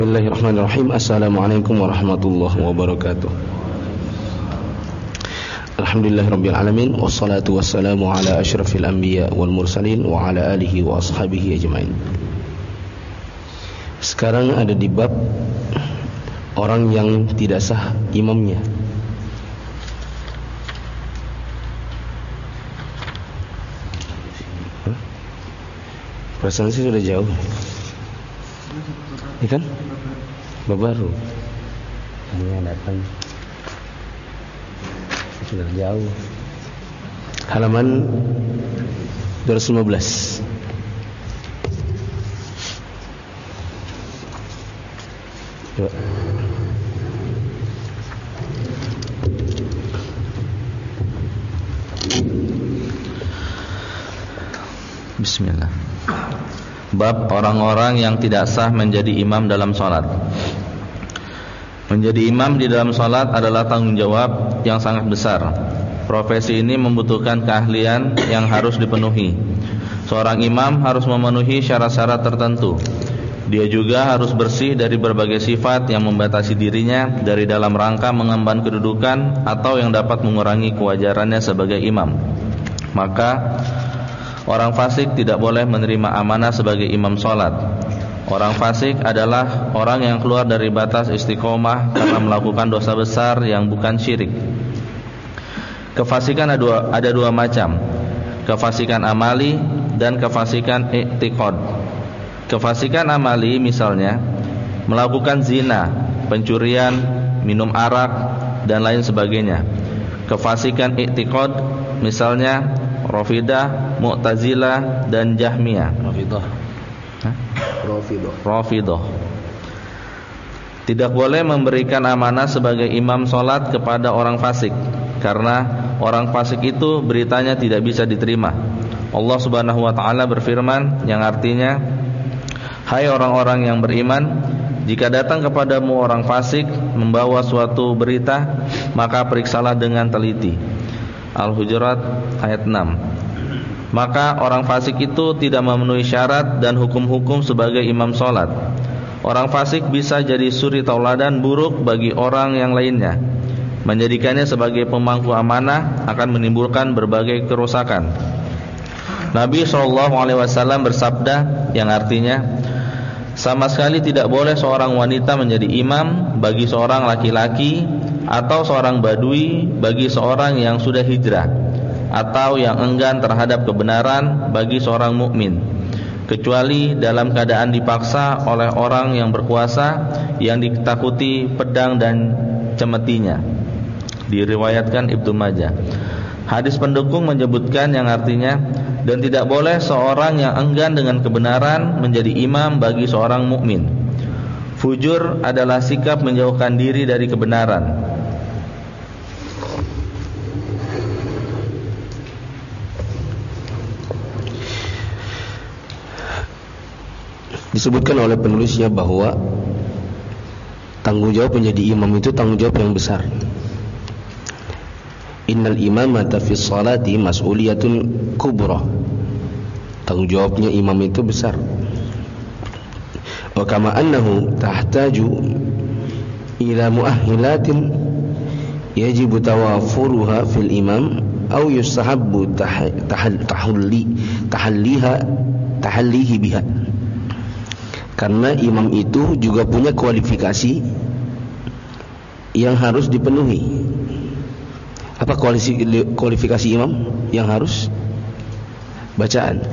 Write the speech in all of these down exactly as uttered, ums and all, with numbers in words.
Bismillahirrahmanirrahim. Assalamualaikum warahmatullahi wabarakatuh. Alhamdulillahirabbil alamin wassalatu wassalamu ala asyrafil anbiya wal mursalin wa ala alihi wa ashabihi ajmain. Sekarang ada di bab orang yang tidak sah imamnya. Perasaan sih sudah jauh. Ini kan baru ini yang datang sudah jauh. Halaman dua ratus lima belas. Coba. Bismillah. Bab orang-orang yang tidak sah menjadi imam dalam sholat. Menjadi imam di dalam sholat adalah tanggung jawab yang sangat besar. Profesi ini membutuhkan keahlian yang harus dipenuhi. Seorang imam harus memenuhi syarat-syarat tertentu. Dia juga harus bersih dari berbagai sifat yang membatasi dirinya dari dalam rangka mengemban kedudukan atau yang dapat mengurangi kewajarannya sebagai imam. Maka orang fasik tidak boleh menerima amanah sebagai imam sholat. Orang fasik adalah orang yang keluar dari batas istiqomah karena melakukan dosa besar yang bukan syirik. Kefasikan ada dua, ada dua macam. Kefasikan amali dan kefasikan i'tiqad. Kefasikan amali misalnya melakukan zina, pencurian, minum arak dan lain sebagainya. Kefasikan i'tiqad misalnya Rafidah, Mu'tazilah dan Jahmiyah. Rafidah. Hah? Rafidah. Rafidah. Tidak boleh memberikan amanah sebagai imam sholat kepada orang fasik, karena orang fasik itu beritanya tidak bisa diterima. Allah Subhanahu wa taala berfirman yang artinya, hai orang-orang yang beriman, jika datang kepadamu orang fasik membawa suatu berita, maka periksalah dengan teliti. Al-Hujurat ayat enam. Maka orang fasik itu tidak memenuhi syarat dan hukum-hukum sebagai imam sholat. Orang fasik bisa jadi suri tauladan buruk bagi orang yang lainnya. Menjadikannya sebagai pemangku amanah akan menimbulkan berbagai kerusakan. Nabi shallallahu alaihi wasallam bersabda yang artinya, sama sekali tidak boleh seorang wanita menjadi imam bagi seorang laki-laki atau seorang badui bagi seorang yang sudah hijrah, atau yang enggan terhadap kebenaran bagi seorang mukmin, kecuali dalam keadaan dipaksa oleh orang yang berkuasa yang ditakuti pedang dan cemetinya. Diriwayatkan Ibnu Majah. Hadis pendukung menyebutkan yang artinya, dan tidak boleh seorang yang enggan dengan kebenaran menjadi imam bagi seorang mukmin. Fujur adalah sikap menjauhkan diri dari kebenaran. Disebutkan oleh penulisnya bahwa tanggung jawab menjadi imam itu tanggung jawab yang besar. Innal imamata fi sholati mas'uliyatun kubra. Tanggung jawabnya imam itu besar. Wa kama annahu tahtaju ila muahhilatin yajibu tawafuruha fil imam aw yustahabbu tahalli tahalliha tahallihi biha. Karena imam itu juga punya kualifikasi yang harus dipenuhi. Apa kualifikasi imam yang harus? Bacaan.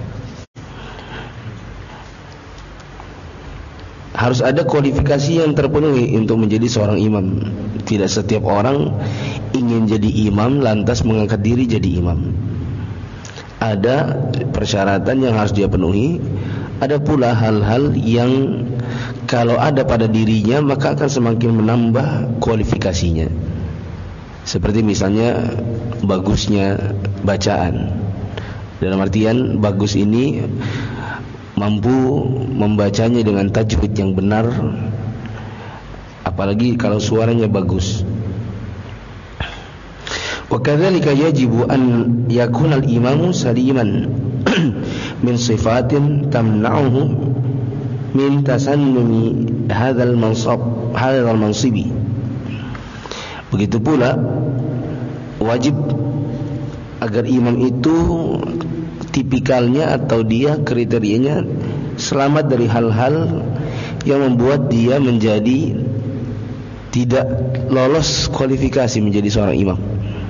Harus ada kualifikasi yang terpenuhi untuk menjadi seorang imam. Tidak setiap orang ingin jadi imam lantas mengangkat diri jadi imam. Ada persyaratan yang harus dia penuhi. Ada pula hal-hal yang kalau ada pada dirinya maka akan semakin menambah kualifikasinya. Seperti misalnya bagusnya bacaan. Dalam artian bagus ini mampu membacanya dengan tajwid yang benar, apalagi kalau suaranya bagus. Wa kadzalika yajibu an yakuna al-imamu saliman min sifatin tamna'uhu min tasannumi hadzal mansab hadzal mansibi. Begitu pula wajib agar imam itu tipikalnya atau dia kriterianya selamat dari hal-hal yang membuat dia menjadi tidak lolos kualifikasi menjadi seorang imam,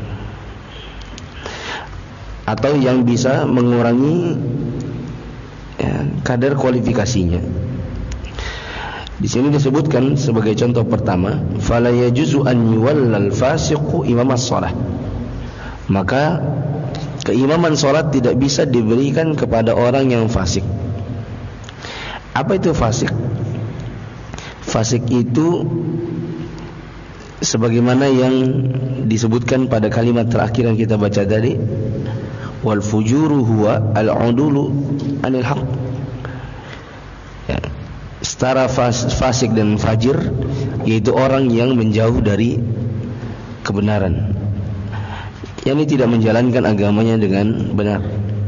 atau yang bisa mengurangi ya, kadar kualifikasinya. Di sini disebutkan sebagai contoh pertama, fala yajuzu an yuwallal fasiqu imam as-shalah. Maka keimaman salat tidak bisa diberikan kepada orang yang fasik. Apa itu fasik? Fasik itu sebagaimana yang disebutkan pada kalimat terakhir yang kita baca tadi, wal fujuru huwa al-udulu anil haq. Ya, setara fas, fasik dan fajir yaitu orang yang menjauh dari kebenaran, yakni tidak menjalankan agamanya dengan benar.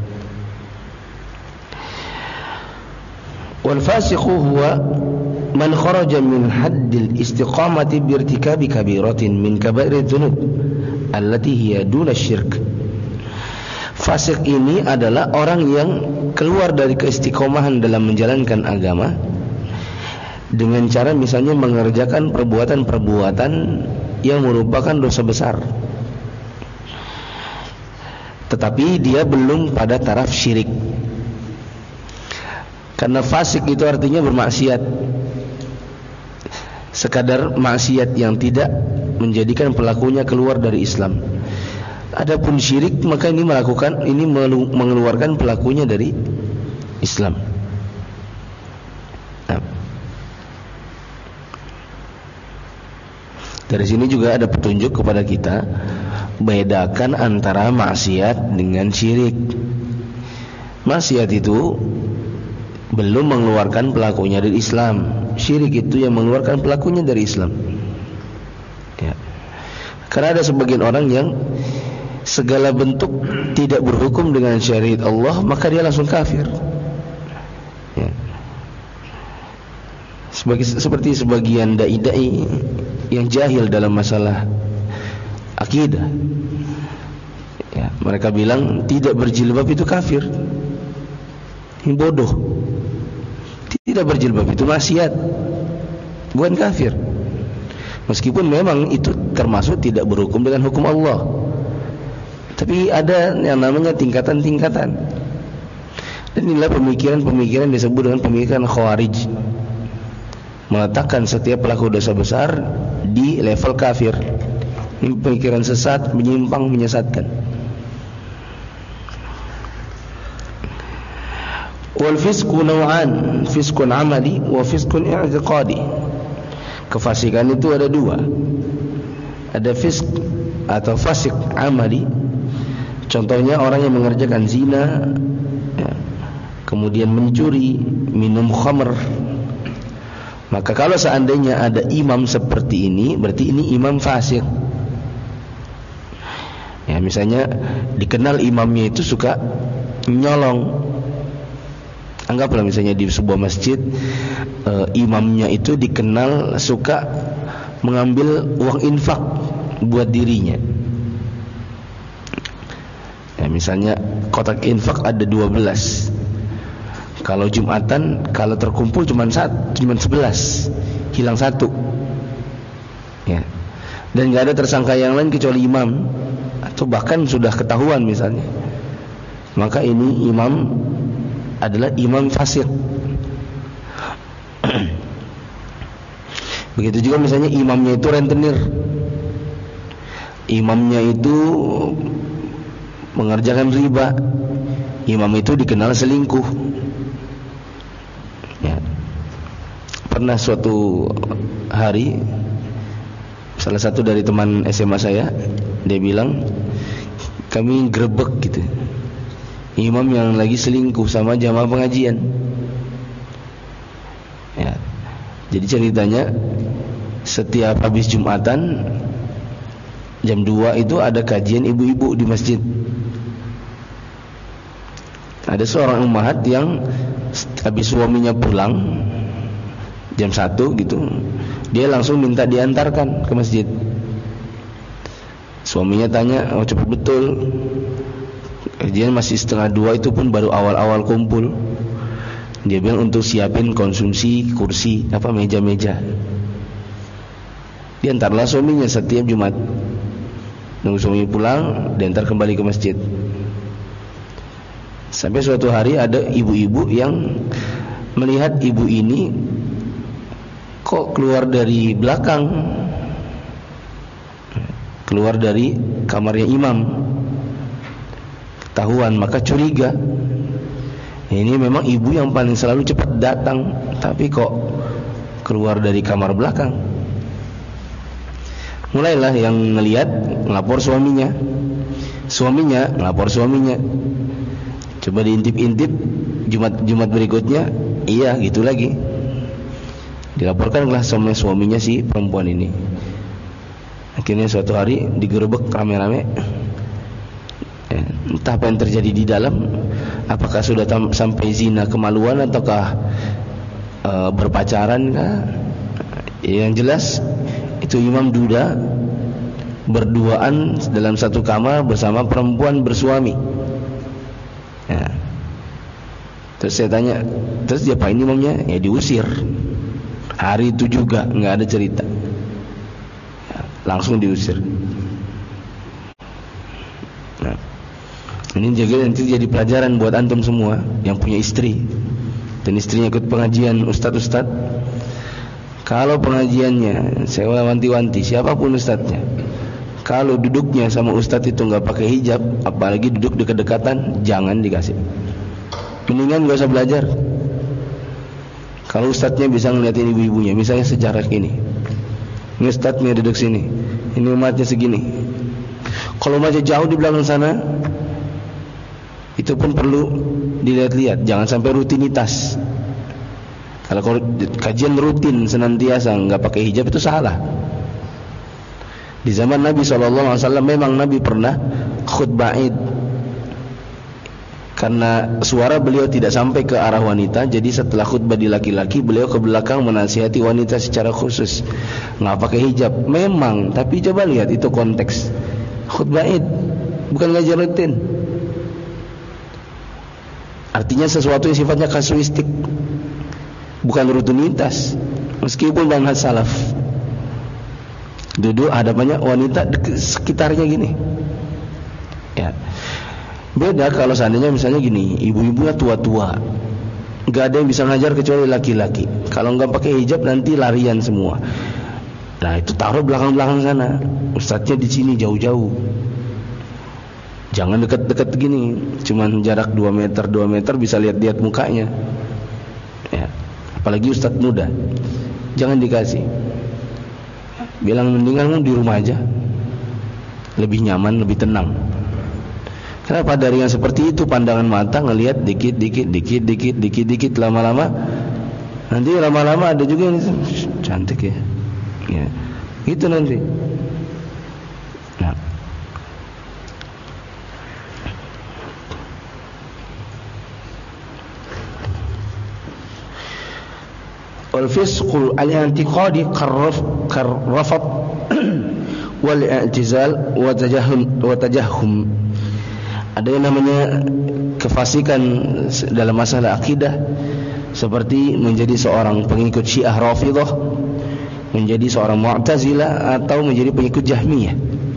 Wal fasiqu huwa man kharaja min haddil istiqamati bi irtikabi kabiratin min kabairid dzunub allati hiya duna syirk. Fasik ini adalah orang yang keluar dari keistiqomahan dalam menjalankan agama dengan cara misalnya mengerjakan perbuatan-perbuatan yang merupakan dosa besar, tetapi dia belum pada taraf syirik. Karena fasik itu artinya bermaksiat, sekadar maksiat yang tidak menjadikan pelakunya keluar dari Islam. Adapun syirik maka ini melakukan ini mengeluarkan pelakunya dari Islam. Nah, dari sini juga ada petunjuk kepada kita, bedakan antara maksiat dengan syirik. Maksiat itu belum mengeluarkan pelakunya dari Islam. Syirik itu yang mengeluarkan pelakunya dari Islam. Ya. Karena ada sebagian orang yang segala bentuk tidak berhukum dengan syariat Allah, maka dia langsung kafir. Ya. Sebagai, seperti sebagian dai-dai yang jahil dalam masalah akidah. Ya, mereka bilang tidak berjilbab itu kafir. Ini bodoh. Tidak berjilbab itu maksiat, bukan kafir. Meskipun memang itu termasuk tidak berhukum dengan hukum Allah, tapi ada yang namanya tingkatan-tingkatan. Dan inilah pemikiran-pemikiran disebut dengan pemikiran Khawarij, meletakkan setiap pelaku dosa besar di level kafir. Ini pemikiran sesat, menyimpang, menyesatkan. Wal fisqu naw'an, fisqun amali wa fisqun i'tiqadi. Kefasikan itu ada dua. Ada fisq atau fasik amali. Contohnya orang yang mengerjakan zina, ya, kemudian mencuri, minum khamr. Maka kalau seandainya ada imam seperti ini, berarti ini imam fasik. Ya, misalnya dikenal imamnya itu suka nyolong. Anggaplah misalnya di sebuah masjid e, imamnya itu dikenal suka mengambil uang infak buat dirinya. Ya, misalnya kotak infak ada dua belas. Kalau Jumatan, kalau terkumpul cuma satu, cuma sebelas, hilang satu. Ya. Dan enggak ada tersangka yang lain kecuali imam, atau bahkan sudah ketahuan misalnya. Maka ini imam adalah imam fasik. Begitu juga misalnya imamnya itu rentenir, imamnya itu mengerjakan riba, imam itu dikenal selingkuh. Ya. Pernah suatu hari salah satu dari teman S M A saya, dia bilang kami grebek gitu imam yang lagi selingkuh sama jamaah pengajian. Ya. Jadi ceritanya setiap habis Jumatan jam dua itu ada kajian ibu-ibu di masjid. Ada seorang ummahat yang habis suaminya pulang, jam satu gitu, dia langsung minta diantarkan ke masjid. Suaminya tanya, oh cepat betul. Dia masih setengah dua, itu pun baru awal-awal kumpul. Dia bilang untuk siapin konsumsi kursi, apa meja-meja. Diantarlah suaminya setiap Jumat. Nunggu suami pulang, diantar kembali ke masjid. Sampai suatu hari ada ibu-ibu yang melihat ibu ini kok keluar dari belakang, keluar dari kamarnya imam. Ketahuan, maka curiga. Ini memang ibu yang paling selalu cepat datang, tapi kok keluar dari kamar belakang. Mulailah yang ngelihat ngelapor suaminya. Suaminya ngelapor suaminya. Coba diintip-intip Jumat-Jumat berikutnya, iya gitu lagi. Dilaporkanlah sama suaminya si perempuan ini. Akhirnya suatu hari digerebek rame-rame. Ya, entah apa yang terjadi di dalam. Apakah sudah tam- sampai zina kemaluan ataukah e, berpacaran kah? Yang jelas itu imam duda berduaan dalam satu kamar bersama perempuan bersuami. Ya. Terus saya tanya, terus diapain imamnya? Ya diusir. Hari itu juga nggak ada cerita. Ya, langsung diusir. Nah, ini jaga nanti jadi pelajaran buat antum semua yang punya istri dan istrinya ikut pengajian ustadz-ustadz. Kalau pengajiannya, saya wanti-wanti siapapun ustadznya, kalau duduknya sama ustadz itu nggak pakai hijab, apalagi duduk dekat-dekatan, jangan dikasih. Mendingan nggak usah belajar. Kalau ustadznya bisa ngeliatin ibu-ibunya, misalnya sejarah ini, ini ustadznya duduk sini, ini umatnya segini. Kalau umatnya jauh di belakang sana, itu pun perlu dilihat-lihat, jangan sampai rutinitas. Kalau kajian rutin senantiasa nggak pakai hijab itu salah. Di zaman Nabi shallallahu alaihi wasallam memang Nabi pernah khutbah Id, karena suara beliau tidak sampai ke arah wanita. Jadi setelah khutbah di laki-laki, beliau ke belakang menasihati wanita secara khusus, nggak pakai hijab. Memang, tapi coba lihat itu konteks khutbah Id, bukan ngajar rutin. Artinya sesuatu yang sifatnya kasuistik, bukan rutinitas. Meskipun manhaj salaf, duduk hadapannya wanita sekitarnya gini. Ya. Beda kalau seandainya misalnya gini, ibu-ibunya tua-tua, nggak ada yang bisa ngajar kecuali laki-laki. Kalau nggak pakai hijab nanti larian semua. Nah itu taruh belakang-belakang sana. Ustadznya di sini jauh-jauh. Jangan dekat-dekat gini, cuman jarak dua meter dua meter bisa lihat-lihat mukanya. Ya. Apalagi ustadz muda, jangan dikasih. Bilang mendingan di rumah aja, lebih nyaman, lebih tenang. Kenapa? Dari yang seperti itu pandangan mata ngelihat dikit, dikit, dikit, dikit, dikit, dikit, lama-lama nanti lama-lama ada juga yang cantik ya, ya, gitu nanti. Nah, wal-fisqu al-i'tiqadi karrafat wal-i'tizal wa tajahhum wa tajahhum. Ada yang namanya kefasikan dalam masalah akidah, seperti menjadi seorang pengikut Syiah Rafidhah, menjadi seorang Mu'tazilah, atau menjadi pengikut Jahmiyah.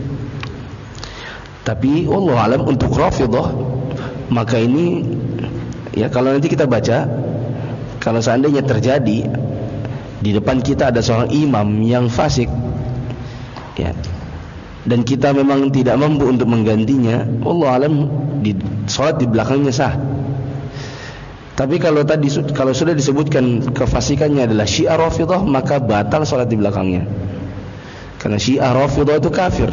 Tapi wallahu alam untuk Rafidhah, maka ini ya kalau nanti kita baca, kalau seandainya terjadi di depan kita ada seorang imam yang fasik, ya, dan kita memang tidak mampu untuk menggantinya, wallahu alam di salat di belakangnya sah. Tapi kalau tadi kalau sudah disebutkan kefasikannya adalah Syiah Rafidhah, maka batal salat di belakangnya. Karena Syiah Rafidhah itu kafir.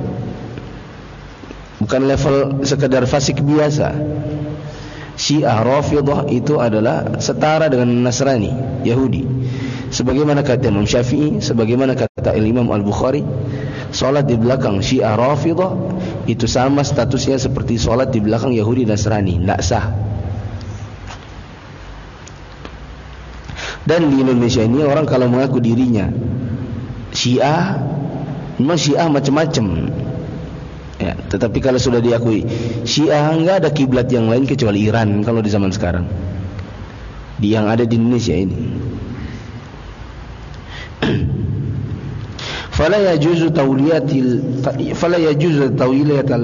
Bukan level sekedar fasik biasa. Syiah Rafidhah itu adalah setara dengan Nasrani, Yahudi. Sebagaimana kata Imam Syafi'i, sebagaimana kata Imam Al-Bukhari, salat di belakang Syiah Rafidhah itu sama statusnya seperti salat di belakang Yahudi Nasrani, tidak sah. Dan di Indonesia ini orang kalau mengaku dirinya Syiah, memang Syiah macam-macam. Ya, tetapi kalau sudah diakui Syiah, enggak ada kiblat yang lain kecuali Iran kalau di zaman sekarang. Di yang ada di Indonesia ini. Fala yajuzu tawliyatil fala yajuzu tawliyatal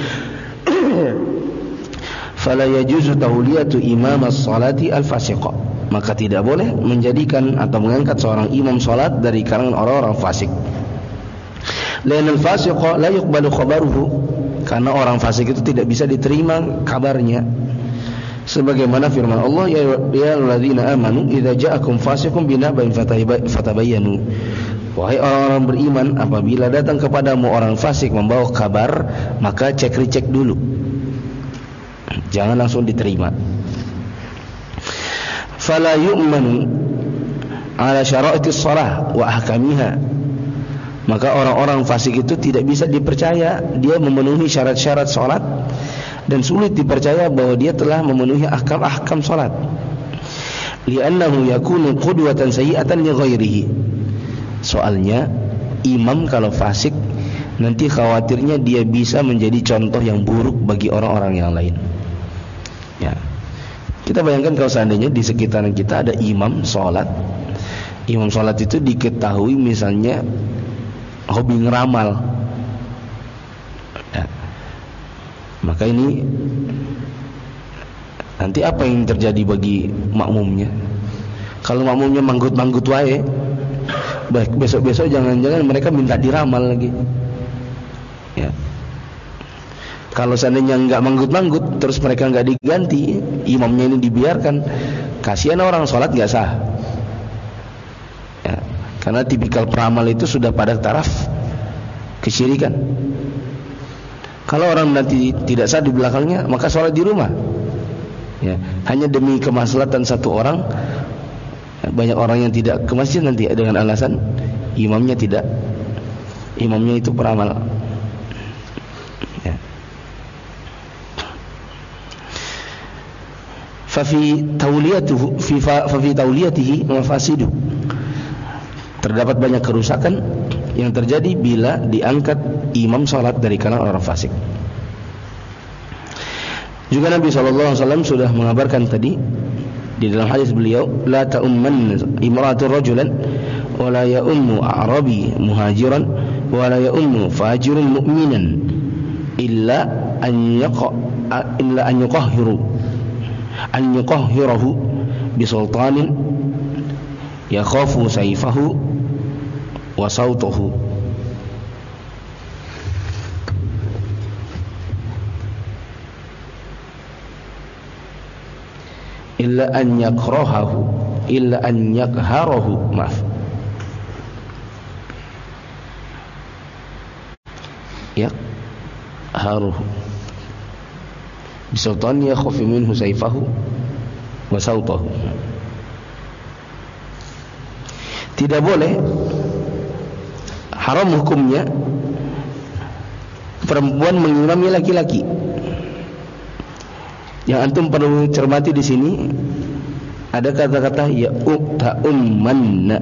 fala yajuzu tawliyatu imam as-salati al-fasiqa. Maka tidak boleh menjadikan atau mengangkat seorang imam salat dari kalangan orang-orang fasik. Lain al-fasiqa la yuqbalu khabaruhu, karena orang fasik itu tidak bisa diterima kabarnya. Sebagaimana firman Allah, ya ayyuhalladzina amanu idza ja'akum fasiqun binaba'in fatabayyanu. Wahai orang-orang beriman, apabila datang kepadamu orang fasik membawa kabar, maka cek-recek dulu. Jangan langsung diterima. Fala yu'manu ala syara'itis shalah wa ahkamiha. Maka orang-orang fasik itu tidak bisa dipercaya dia memenuhi syarat-syarat salat, dan sulit dipercaya bahwa dia telah memenuhi ahkam-ahkam salat. Li'annahu yakunu qudwatan sayyi'atan li ghairihi. Soalnya imam kalau fasik nanti khawatirnya dia bisa menjadi contoh yang buruk bagi orang-orang yang lain. Ya. Kita bayangkan kalau seandainya di sekitaran kita ada imam sholat. Imam sholat itu diketahui misalnya hobi ngeramal, ya. Maka ini nanti apa yang terjadi bagi makmumnya? Kalau makmumnya manggut-manggut wae, besok-besok jangan-jangan mereka minta diramal lagi, ya. Kalau seandainya enggak manggut-manggut, terus mereka enggak diganti, imamnya ini dibiarkan, kasihan orang sholat enggak sah, ya. Karena tipikal peramal itu sudah pada taraf kesyirikan. Kalau orang nanti tidak sah di belakangnya, maka sholat di rumah, ya. Hanya demi kemaslahatan satu orang, banyak orang yang tidak ke masjid nanti dengan alasan imamnya tidak, imamnya itu peramal, ya. Fafi tauliyatuhu fi fafi tauliyatihi mafasidu. Terdapat banyak kerusakan yang terjadi bila diangkat imam salat dari kalangan orang fasik. Juga Nabi sallallahu alaihi wasallam sudah mengabarkan tadi di dalam hadis beliau, la ta'umman imra'atu rajulan wa la ya'ummu a'rabi muhajiran wa la ya'ummu fajirun mu'minan illa an yaqa illa an yuqahhiru an yuqahhirahu bi sultanin yakhafu sayfahu wa sawtuhu. Illa an yakrahahu illa an yakharahu, maaf, yakharuhu bisultan yakhafu minhu sayfahu wa sawtahu. Tidak boleh, haram hukumnya perempuan mengimami laki-laki. Yang antum perlu cermati di sini ada kata-kata ya ta'ummanna.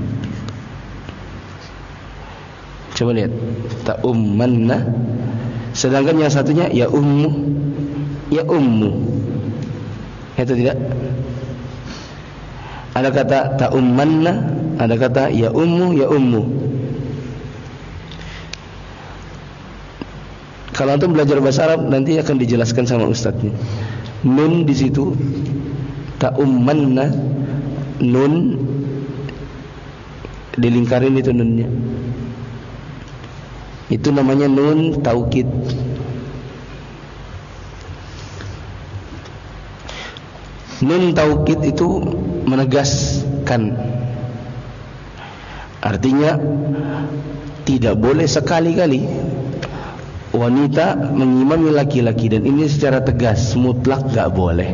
Coba lihat, ta'ummanna. Sedangkan yang satunya ya ummu, ya ummu. Itu tidak. Ada kata ta'ummanna, ada kata ya ummu, ya ummu. Kalau antum belajar bahasa Arab nanti akan dijelaskan sama ustadznya. Nun di situ ta'ummanna, nun dilingkarin itu nunnya. Itu namanya nun taukid. Nun taukid itu menegaskan. Artinya tidak boleh sekali-kali wanita mengimami laki-laki, dan ini secara tegas mutlak gak boleh.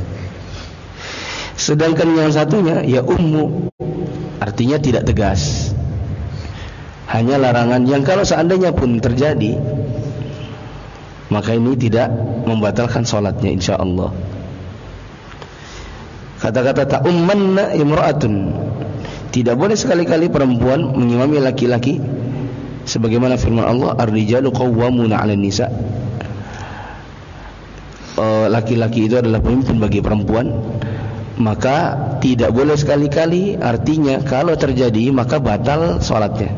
Sedangkan yang satunya ya ummu, artinya tidak tegas, hanya larangan yang kalau seandainya pun terjadi maka ini tidak membatalkan sholatnya insyaallah. Kata-kata ta'ummanna imra'atun, tidak boleh sekali-kali perempuan mengimami laki-laki, sebagaimana firman Allah, ar-rijalu qawwamuna 'alan nisa. Laki-laki itu adalah pemimpin bagi perempuan, maka tidak boleh sekali-kali, artinya kalau terjadi maka batal salatnya.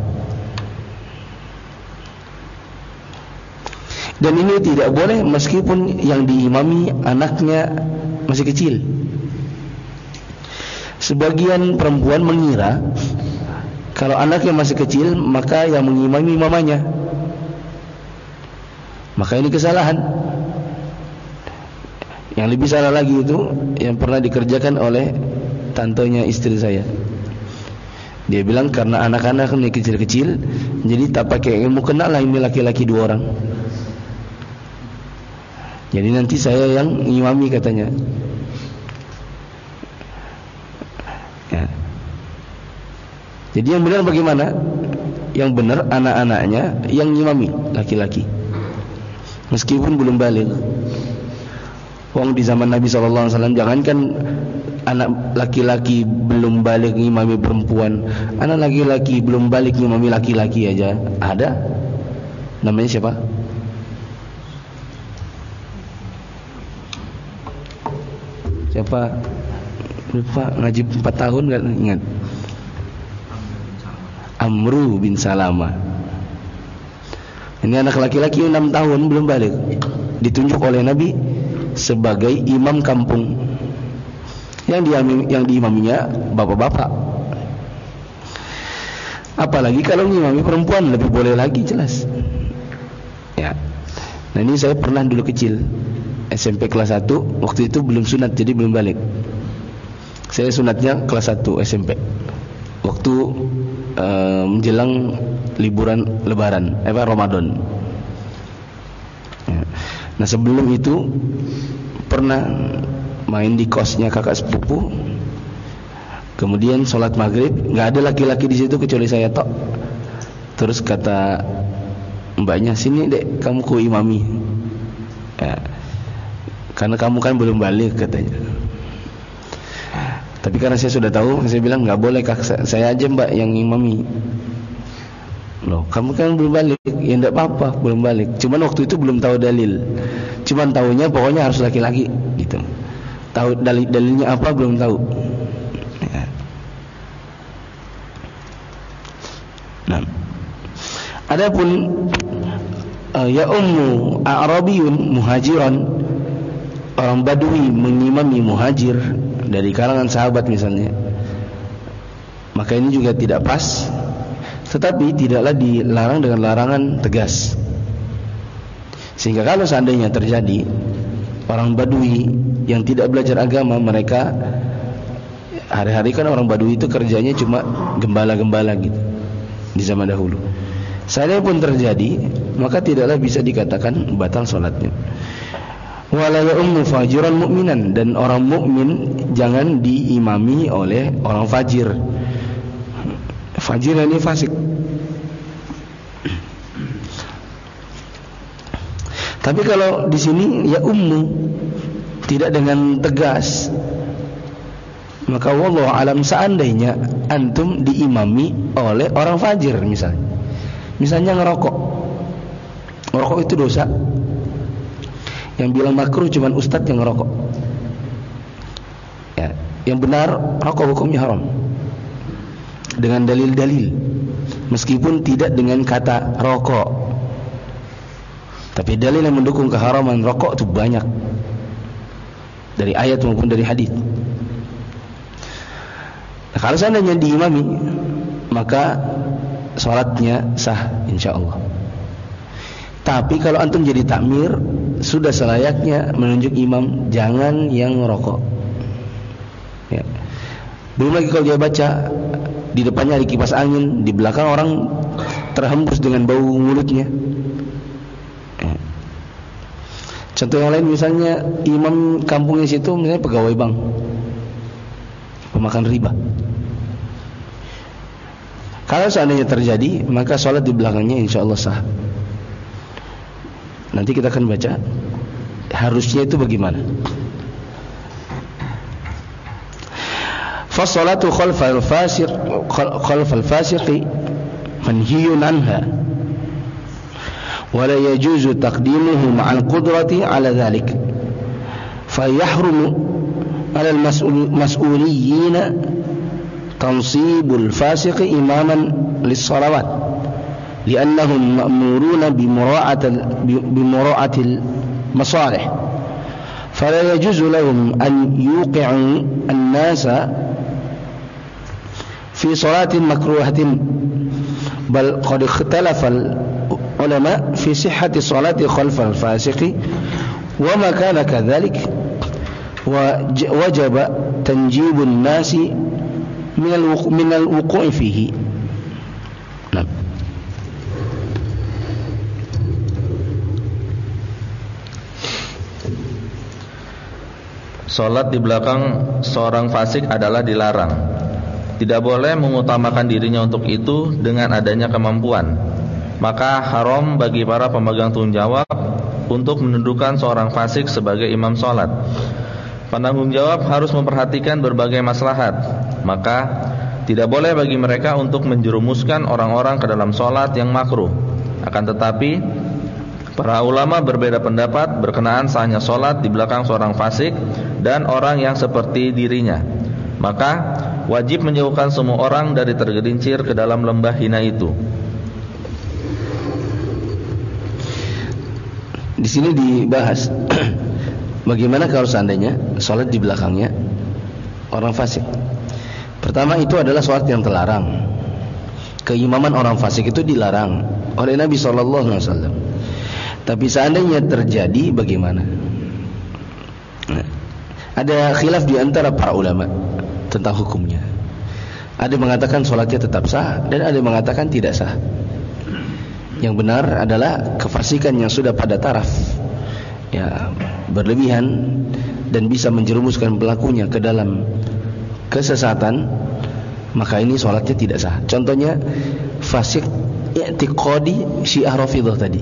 Dan ini tidak boleh meskipun yang diimami anaknya masih kecil. Sebagian perempuan mengira kalau anaknya masih kecil maka yang mengimami mamanya. Maka ini kesalahan. Yang lebih salah lagi itu yang pernah dikerjakan oleh tantenya istri saya. Dia bilang karena anak-anak ini kecil-kecil, jadi tak pakai ilmu, kenal lah ini laki-laki dua orang. Jadi nanti saya yang ngimami katanya. Ya. Jadi yang benar bagaimana? Yang benar anak-anaknya yang ngimami laki-laki, meskipun belum balik. Wong di zaman Nabi shallallahu alaihi wasallam jangankan anak laki-laki belum balik ngimami perempuan, anak laki-laki belum balik ngimami laki-laki aja ada. Namanya siapa? Siapa? Lupa, ngaji empat tahun enggak ingat. Amru bin Salama. Ini anak laki-laki enam tahun belum balik, ditunjuk oleh Nabi sebagai imam kampung. Yang diamim, yang diimaminya bapak-bapak. Apalagi kalau ngimami perempuan lebih boleh lagi jelas. Ya. Nah ini saya pernah dulu kecil S M P kelas satu, waktu itu belum sunat jadi belum balik. Saya sunatnya kelas satu S M P. Waktu uh, menjelang liburan lebaran, eh Ramadan. Ya. Nah sebelum itu pernah main di kosnya kakak sepupu. Kemudian sholat maghrib, nggak ada laki-laki di situ kecuali saya tok. Terus kata mbaknya, sini dek kamu ku imami. Ya. Karena kamu kan belum balik katanya. Tapi karena saya sudah tahu, saya bilang nggak boleh kak, saya aja mbak yang imami. Loh, kamu kan belum balik. Ya enggak apa-apa, belum balik. Cuman waktu itu belum tahu dalil. Cuman tahunya pokoknya harus laki-laki gitu. Tahu dalil dalilnya apa belum tahu. Ya. Nah. Adapun uh, ya ummu a'rabiyun muhajiran, orang Badui mengimami muhajir dari kalangan sahabat misalnya, maka ini juga tidak pas. Tetapi tidaklah dilarang dengan larangan tegas. Sehingga kalau seandainya terjadi orang Badui yang tidak belajar agama, mereka hari-hari kan orang Badui itu kerjanya cuma gembala-gembala gitu di zaman dahulu. Seandainya pun terjadi, maka tidaklah bisa dikatakan batal salatnya. Wala ya'ummu fajiran mu'minan, dan orang mukmin jangan diimami oleh orang fajir. Fajir ini fasik. Tapi kalau di sini ya ummu, tidak dengan tegas, maka wallahu alam, seandainya antum diimami oleh orang fajir misalnya. Misalnya ngerokok. Ngerokok itu dosa. Yang bilang makruh cuman ustadz yang ngerokok. Ya, yang benar rokok hukumnya haram. Dengan dalil-dalil, meskipun tidak dengan kata rokok, tapi dalil yang mendukung keharaman rokok itu banyak, dari ayat maupun dari hadis. Nah, kalau seandainya diimami, maka salatnya sah insyaallah. Tapi kalau antum jadi takmir, sudah selayaknya menunjuk imam, jangan yang ngerokok. Ya. Belum lagi kalau dia baca, di depannya ada kipas angin, di belakang orang terhembus dengan bau mulutnya. Contoh yang lain misalnya imam kampungnya situ misalnya pegawai bank, pemakan riba. Kalau seandainya terjadi, maka sholat di belakangnya insya Allah sah. Nanti kita akan baca harusnya itu bagaimana. فالصلاة خلف الفاسق خلف الفاسق منهي عنها ولا يجوز تقديمه مع القدرة على ذلك فيحرم على المسؤولين تنصيب الفاسق إماما للصلوات لأنهم مأمورون بمراعاة بمراعاة المصالح فلا يجوز لهم أن يوقعوا الناس في صلاة مكروهة بل قد اختلف العلماء في صحة الصلاة خلف الفاسق وما كان كذلك وجب تنجيب الناس من الوقوع فيه. Nah. Salat di belakang seorang fasik adalah dilarang. Tidak boleh mengutamakan dirinya untuk itu dengan adanya kemampuan. Maka haram bagi para pemegang tanggung jawab untuk menundukkan seorang fasik sebagai imam salat. Penanggung jawab harus memperhatikan berbagai maslahat. Maka tidak boleh bagi mereka untuk menjerumuskan orang-orang ke dalam salat yang makruh. Akan tetapi para ulama berbeda pendapat berkenaan sahnya salat di belakang seorang fasik dan orang yang seperti dirinya. Maka wajib menjauhkan semua orang dari tergelincir ke dalam lembah hina itu. Di sini dibahas bagaimana kalau seandainya salat di belakangnya orang fasik. Pertama, itu adalah salat yang terlarang. Keimaman orang fasik itu dilarang oleh Nabi sallallahu alaihi wasallam. Tapi seandainya terjadi bagaimana? Nah, ada khilaf di antara para ulama tentang hukumnya. Ada yang mengatakan salatnya tetap sah dan ada yang mengatakan tidak sah. Yang benar adalah kefasikan yang sudah pada taraf ya berlebihan dan bisa menjerumuskan pelakunya ke dalam kesesatan, maka ini salatnya tidak sah. Contohnya fasik i'tiqadi Syiah Rafidhah tadi.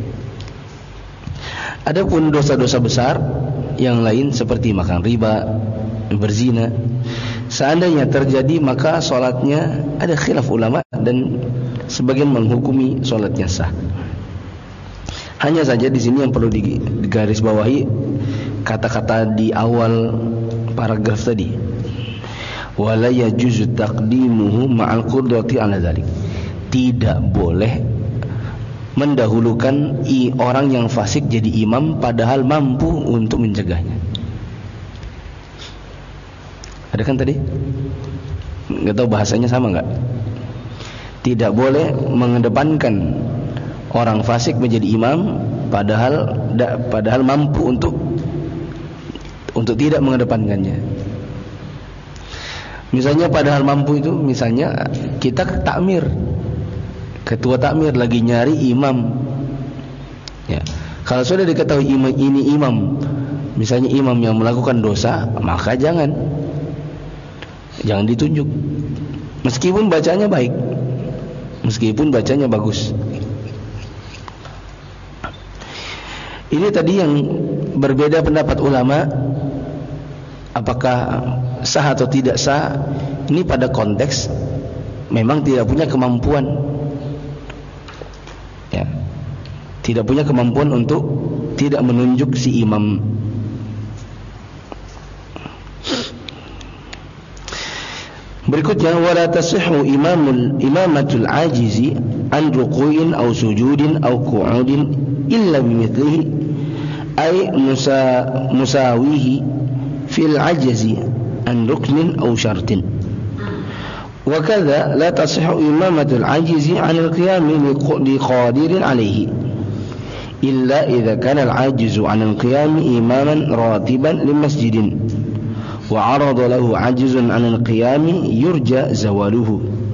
Adapun dosa-dosa besar yang lain seperti makan riba, berzina, seandainya terjadi maka salatnya ada khilaf ulama dan sebagian menghukumi salatnya sah. Hanya saja di sini yang perlu digarisbawahi kata-kata di awal paragraf tadi. Wala yajuzu taqdimuhu ma'al qudrati 'ala dzalik. Tidak boleh mendahulukan i orang yang fasik jadi imam padahal mampu untuk mencegahnya. Ada kan tadi? Enggak tahu bahasanya sama enggak? Tidak boleh mengedepankan orang fasik menjadi imam padahal da, padahal mampu untuk untuk tidak mengedepankannya. Misalnya padahal mampu itu, misalnya kita takmir, ketua takmir lagi nyari imam. Ya, kalau sudah diketahui imam ini imam, misalnya imam yang melakukan dosa, maka jangan jangan ditunjuk. Meskipun bacanya baik, meskipun bacanya bagus. Ini tadi yang berbeda pendapat ulama, apakah sah atau tidak sah. Ini pada konteks memang tidak punya kemampuan, ya, tidak punya kemampuan untuk tidak menunjuk si imam. Berikutnya, wala tasihhu imamul imamatul ajizi an ruku'in aw sujudin aw qu'udin illa bimithlihi ay musa musawihi fil ajzi an ruknin aw syartin. Wa kadza la tasihhu imamatul ajizi an al-qiyam li qadirin alayhi illa idza kana al-ajizu an al-qiyam imaman ratiban li masjidin وعرض له عجز عن القيام يرجى زواله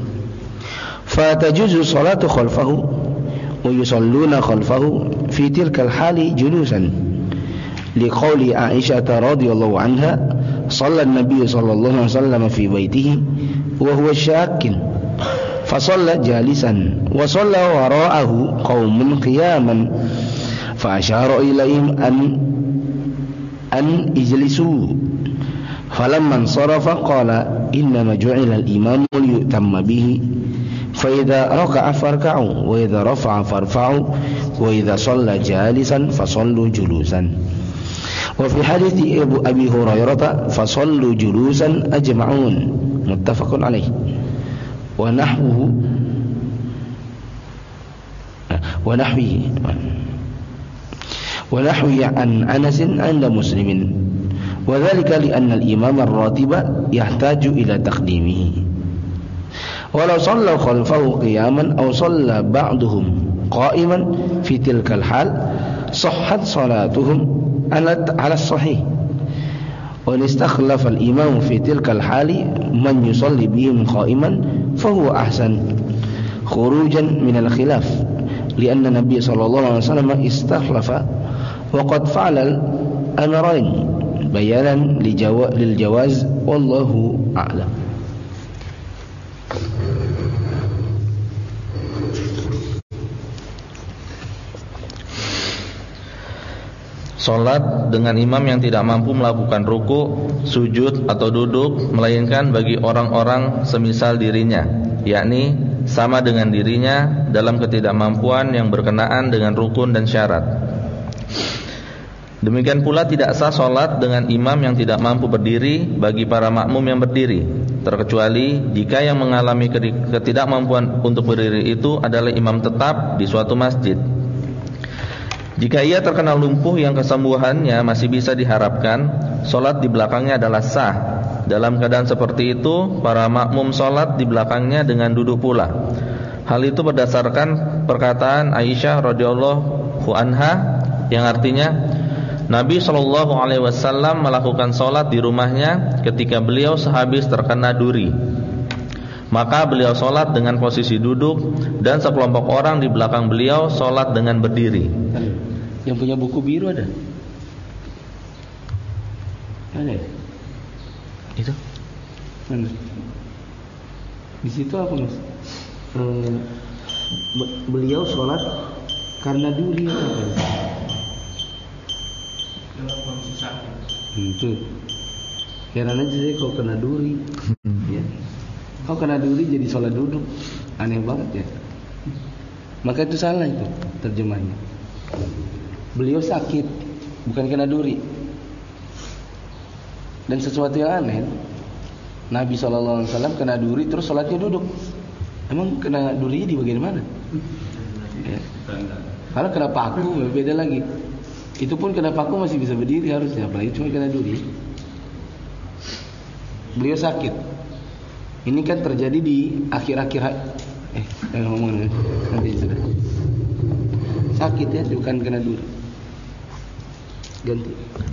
فتجوز الصلاة خلفه ويصلون خلفه في تلك الحال جلوسا لقول عائشة رضي الله عنها صلى النبي صلى الله عليه وسلم في بيته وهو شاك فصلى جالسا وصلى وراءه قوم قياما فأشار إليهم أن أن اجلسوا فلما انصرف قال innama ju'ila al-imamu liyutamma bihi fa idza raka'a farka'u wa idza rafa'a farfa'u wa idza shalla jalisan fasallu julusan. Wa fi hadithi Abi Hurairah fasallu julusan ajma'un muttafaqun alaih. Wa nahwuhu wa nahwihi wa nahwi an Anas 'inda Muslimin. Wa dzalika li anna al-imam ar-ratiba yahtaju ila taqdimihi. Walau shalla khalfahu qiyaman aw shalla ba'duhum qa'iman fi tilka al-hal sahhat salatuhum على الصحيح وإن استخلف الإمام في تلك الحال من يصلي بهم قائما فهو أحسن خروجا من الخلاف لأن النبي صلى الله عليه وسلم استخلف وقد فعل الأمرين بيانا للجواز والله أعلم. Salat dengan imam yang tidak mampu melakukan ruku, sujud atau duduk, melainkan bagi orang-orang semisal dirinya, yakni sama dengan dirinya dalam ketidakmampuan yang berkenaan dengan rukun dan syarat. Demikian pula tidak sah salat dengan imam yang tidak mampu berdiri bagi para makmum yang berdiri, terkecuali jika yang mengalami ketidakmampuan untuk berdiri itu adalah imam tetap di suatu masjid. Jika ia terkena lumpuh yang kesembuhannya masih bisa diharapkan, solat di belakangnya adalah sah. Dalam keadaan seperti itu, para makmum solat di belakangnya dengan duduk pula. Hal itu berdasarkan perkataan Aisyah radhiyallahu anha yang artinya, Nabi shallallahu alaihi wasallam melakukan solat di rumahnya ketika beliau sehabis terkena duri. Maka beliau solat dengan posisi duduk dan sekelompok orang di belakang beliau solat dengan berdiri. Yang punya buku biru ada? Ada? Itu? Mana? Di situ apa mas? E, beliau sholat karena duri apa? Itu. Heran aja sih kalau kena duri. Ya. Kalau kena duri jadi sholat duduk, aneh banget ya. Maka itu salah itu terjemahnya. Beliau sakit, bukan kena duri. Dan sesuatu yang aneh, Nabi shallallahu alaihi wasallam kena duri terus sholatnya duduk. Emang kena durinya di bagian mana? Ya. Kalau kena paku beda lagi. Itu pun kena paku masih bisa berdiri harusnya, apalagi cuma kena duri. Beliau sakit. Ini kan terjadi di akhir-akhir eh jangan ngomong nanti sudah. Sakit ya, bukan kena duri. Ganti.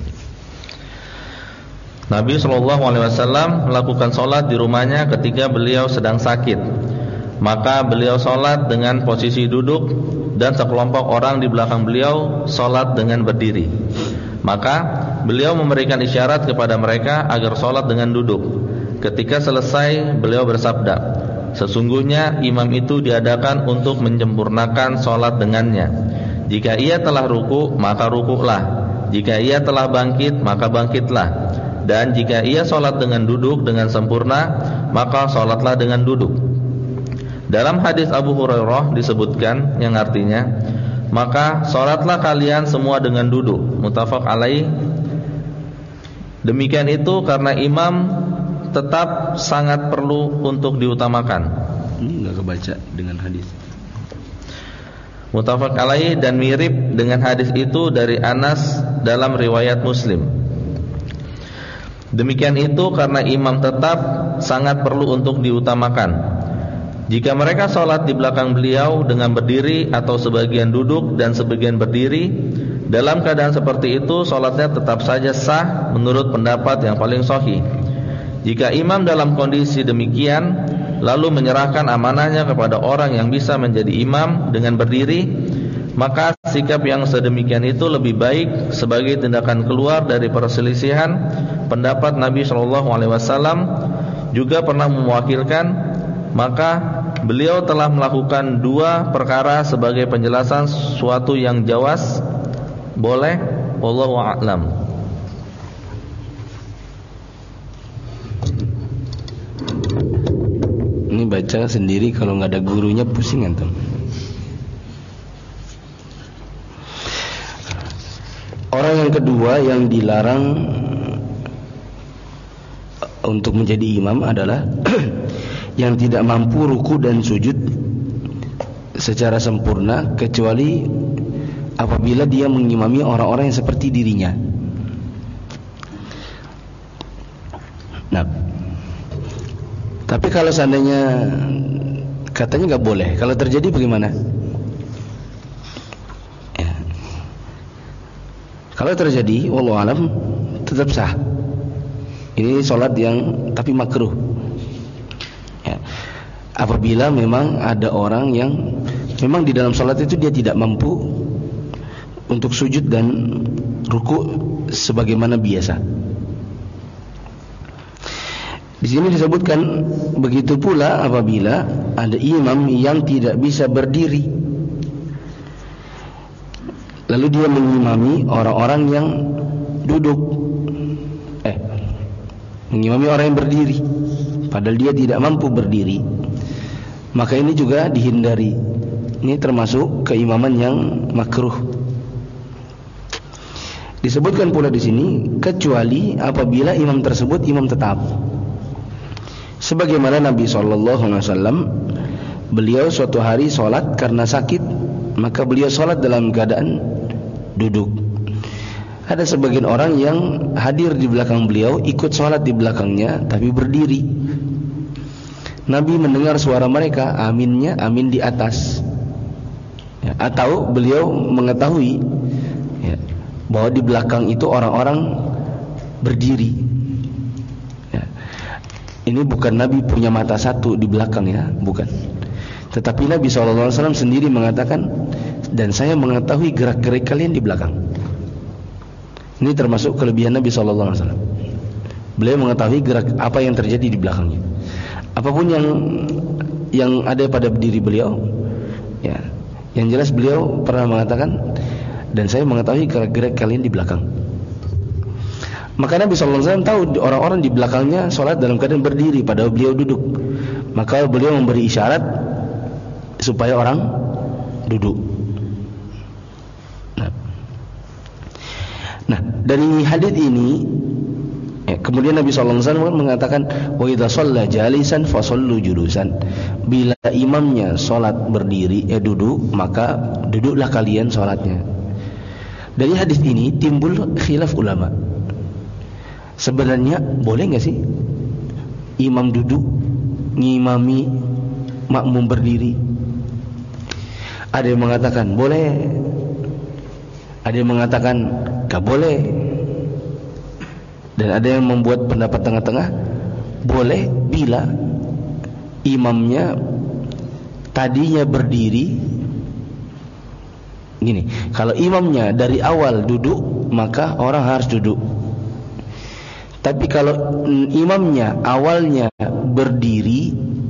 Nabi shallallahu alaihi wasallam melakukan sholat di rumahnya ketika beliau sedang sakit. Maka beliau sholat dengan posisi duduk dan sekelompok orang di belakang beliau sholat dengan berdiri. Maka beliau memberikan isyarat kepada mereka agar sholat dengan duduk. Ketika selesai beliau bersabda, sesungguhnya imam itu diadakan untuk menyempurnakan sholat dengannya. Jika ia telah ruku maka rukuklah, jika ia telah bangkit maka bangkitlah, dan jika ia sholat dengan duduk dengan sempurna maka sholatlah dengan duduk. Dalam hadis Abu Hurairah disebutkan yang artinya, maka sholatlah kalian semua dengan duduk, muttafaq alaih. Demikian itu karena imam tetap sangat perlu untuk diutamakan. Ini enggak kebaca dengan hadis. Muttafaq alaih, dan mirip dengan hadis itu dari Anas dalam riwayat Muslim. Demikian itu karena imam tetap sangat perlu untuk diutamakan. Jika mereka sholat di belakang beliau dengan berdiri atau sebagian duduk dan sebagian berdiri, dalam keadaan seperti itu sholatnya tetap saja sah menurut pendapat yang paling sahih. Jika imam dalam kondisi demikian lalu menyerahkan amanahnya kepada orang yang bisa menjadi imam dengan berdiri, maka sikap yang sedemikian itu lebih baik sebagai tindakan keluar dari perselisihan pendapat Nabi shallallahu alaihi wasallam juga pernah mewakilkan. Maka beliau telah melakukan dua perkara sebagai penjelasan suatu yang jawas boleh, wallahu a'lam. baca sendiri, kalau nggak ada gurunya pusing antum. Orang yang kedua yang dilarang untuk menjadi imam adalah yang tidak mampu ruku dan sujud secara sempurna kecuali apabila dia mengimami orang-orang yang seperti dirinya. Nah, tapi kalau seandainya katanya nggak boleh, kalau terjadi bagaimana? Ya. Kalau terjadi, wallahu alam, tetap sah. Ini sholat yang tapi makruh. Ya. Apabila memang ada orang yang memang di dalam sholat itu dia tidak mampu untuk sujud dan ruku sebagaimana biasa. Di sini disebutkan begitu pula apabila ada imam yang tidak bisa berdiri, lalu dia mengimami orang-orang yang duduk, eh, mengimami orang yang berdiri, padahal dia tidak mampu berdiri, maka ini juga dihindari. Ini termasuk keimaman yang makruh. Disebutkan pula di sini kecuali apabila imam tersebut imam tetap. Sebagaimana Nabi shallallahu alaihi wasallam, beliau suatu hari sholat karena sakit, maka beliau sholat dalam keadaan duduk. Ada sebagian orang yang hadir di belakang beliau, ikut sholat di belakangnya, tapi berdiri. Nabi mendengar suara mereka, aminnya amin di atas. Ya, atau beliau mengetahui ya, bahwa di belakang itu orang-orang berdiri. Ya. Ini bukan Nabi punya mata satu di belakang ya, bukan. Tetapi Nabi shallallahu alaihi wasallam sendiri mengatakan, dan saya mengetahui gerak-gerik kalian di belakang. Ini termasuk kelebihan Nabi shallallahu alaihi wasallam. Beliau mengetahui gerak apa yang terjadi di belakangnya. Apapun yang yang ada pada diri beliau, ya, yang jelas beliau pernah mengatakan, dan saya mengetahui gerak-gerik kalian di belakang. Maka Nabi shallallahu alaihi wasallam tahu orang-orang di belakangnya sholat dalam keadaan berdiri, padahal beliau duduk. Maka beliau memberi isyarat supaya orang duduk. Nah, nah dari hadis ini, ya, kemudian Nabi shallallahu alaihi wasallam mengatakan, wa idza shalla jalisan fasallu julusan. Bila imamnya sholat berdiri, ya duduk, maka duduklah kalian sholatnya. Dari hadis ini timbul khilaf ulama. Sebenarnya boleh nggak sih imam duduk ngimami makmum berdiri? Ada yang mengatakan boleh, ada yang mengatakan nggak boleh, dan ada yang membuat pendapat tengah-tengah, boleh bila imamnya tadinya berdiri. Gini, kalau imamnya dari awal duduk, maka orang harus duduk. Tapi kalau imamnya awalnya berdiri,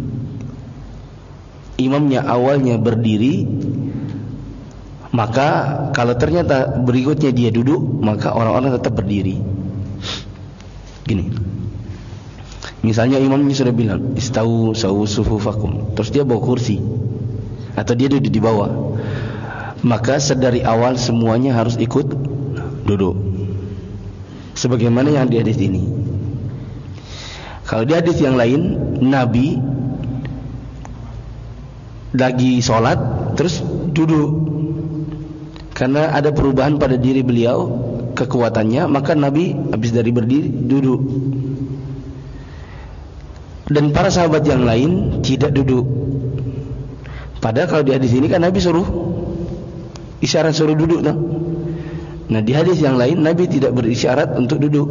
imamnya awalnya berdiri, maka kalau ternyata berikutnya dia duduk, maka orang-orang tetap berdiri. Gini, misalnya imamnya sudah bilang istau sawu sufufakum, terus dia bawa kursi atau dia duduk di bawah, maka sedari awal semuanya harus ikut duduk, sebagaimana yang di hadis ini. Kalau di hadis yang lain, Nabi lagi sholat terus duduk, karena ada perubahan pada diri beliau, kekuatannya, maka Nabi habis dari berdiri duduk. Dan para sahabat yang lain tidak duduk. Padahal kalau di hadis ini kan Nabi suruh isyarat suruh duduk, no? Nah di hadis yang lain Nabi tidak berisyarat untuk duduk.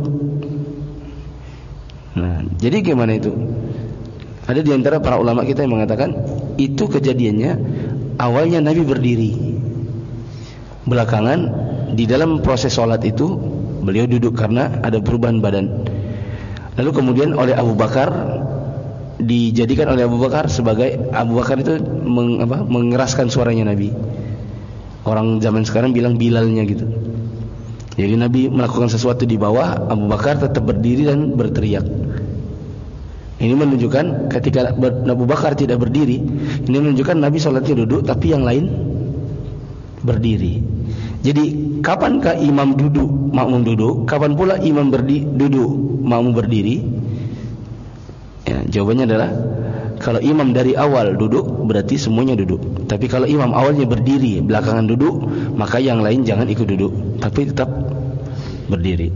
Nah jadi gimana itu? Ada di antara para ulama kita yang mengatakan itu kejadiannya awalnya Nabi berdiri, belakangan di dalam proses sholat itu beliau duduk karena ada perubahan badan. Lalu kemudian oleh Abu Bakar, dijadikan oleh Abu Bakar sebagai, Abu Bakar itu meng, apa, mengeraskan suaranya Nabi. Orang zaman sekarang bilang Bilalnya gitu. Jadi Nabi melakukan sesuatu di bawah, Abu Bakar tetap berdiri dan berteriak. Ini menunjukkan ketika Abu Bakar tidak berdiri, ini menunjukkan Nabi sholatnya duduk, tapi yang lain berdiri. Jadi kapankah imam duduk, makmum duduk? Kapan pula imam berdi, duduk, makmum berdiri? Ya, jawabannya adalah kalau imam dari awal duduk, berarti semuanya duduk. Tapi kalau imam awalnya berdiri, belakangan duduk, maka yang lain jangan ikut duduk, tapi tetap berdiri.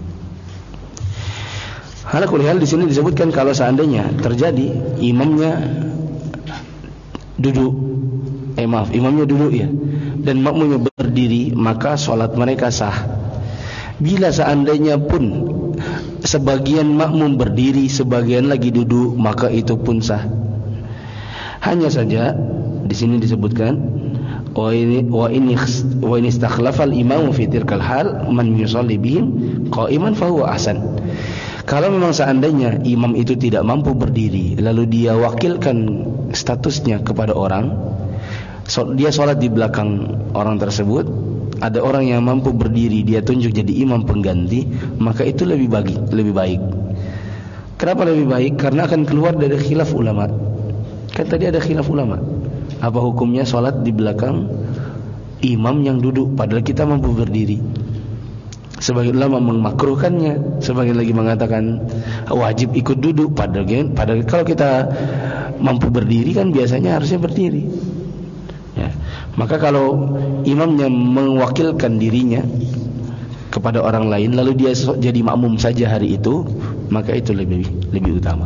Hala kulihal di sini disebutkan kalau seandainya terjadi imamnya duduk, eh maaf, imamnya duduk ya, dan makmumnya berdiri, maka sholat mereka sah. Bila seandainya pun sebagian makmum berdiri, sebagian lagi duduk, maka itu pun sah. Hanya saja di sini disebutkan wa ini wa ini wa in istakhlafal imamu fi tilkal hal man yusalli bihim qa'iman fa huwa ahsan. Kalau memang seandainya imam itu tidak mampu berdiri, lalu dia wakilkan statusnya kepada orang, dia sholat di belakang orang tersebut, ada orang yang mampu berdiri, dia tunjuk jadi imam pengganti, maka itu lebih bagi, lebih baik. Kenapa lebih baik? Karena akan keluar dari khilaf ulama. Kan tadi ada khilaf ulama, apa hukumnya sholat di belakang imam yang duduk, padahal kita mampu berdiri. Sebagian ulama memakruhkannya, sebagian lagi mengatakan wajib ikut duduk. Padahal, padahal kalau kita mampu berdiri kan biasanya harusnya berdiri. Ya. Maka kalau imamnya mewakilkan dirinya kepada orang lain, lalu dia jadi makmum saja hari itu, maka itu lebih lebih utama.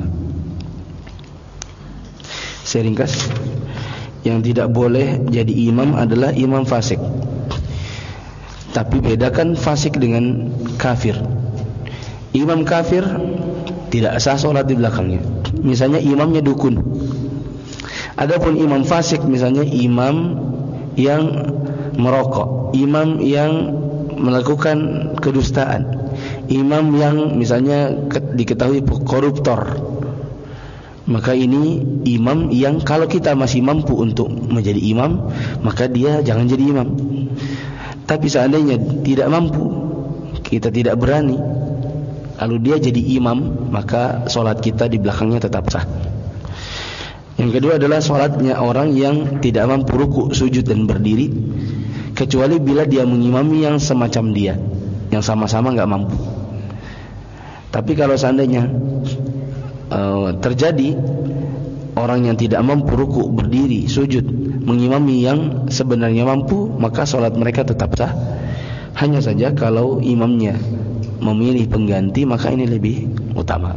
Saya ringkas, yang tidak boleh jadi imam adalah imam fasik. Tapi bedakan fasik dengan kafir. Imam kafir tidak sah sholat di belakangnya. Misalnya imamnya dukun. Adapun imam fasik, misalnya imam yang merokok, imam yang melakukan kedustaan, imam yang misalnya diketahui koruptor, maka ini imam yang kalau kita masih mampu untuk menjadi imam, maka dia jangan jadi imam. Tapi seandainya tidak mampu, kita tidak berani, lalu dia jadi imam, maka sholat kita di belakangnya tetap sah. Yang kedua adalah sholatnya orang yang tidak mampu ruku, sujud dan berdiri, kecuali bila dia mengimami yang semacam dia, yang sama-sama enggak mampu. Tapi kalau seandainya uh, terjadi orang yang tidak mampu ruku, berdiri, sujud, mengimami yang sebenarnya mampu, maka sholat mereka tetap sah. Hanya saja kalau imamnya memilih pengganti, maka ini lebih utama.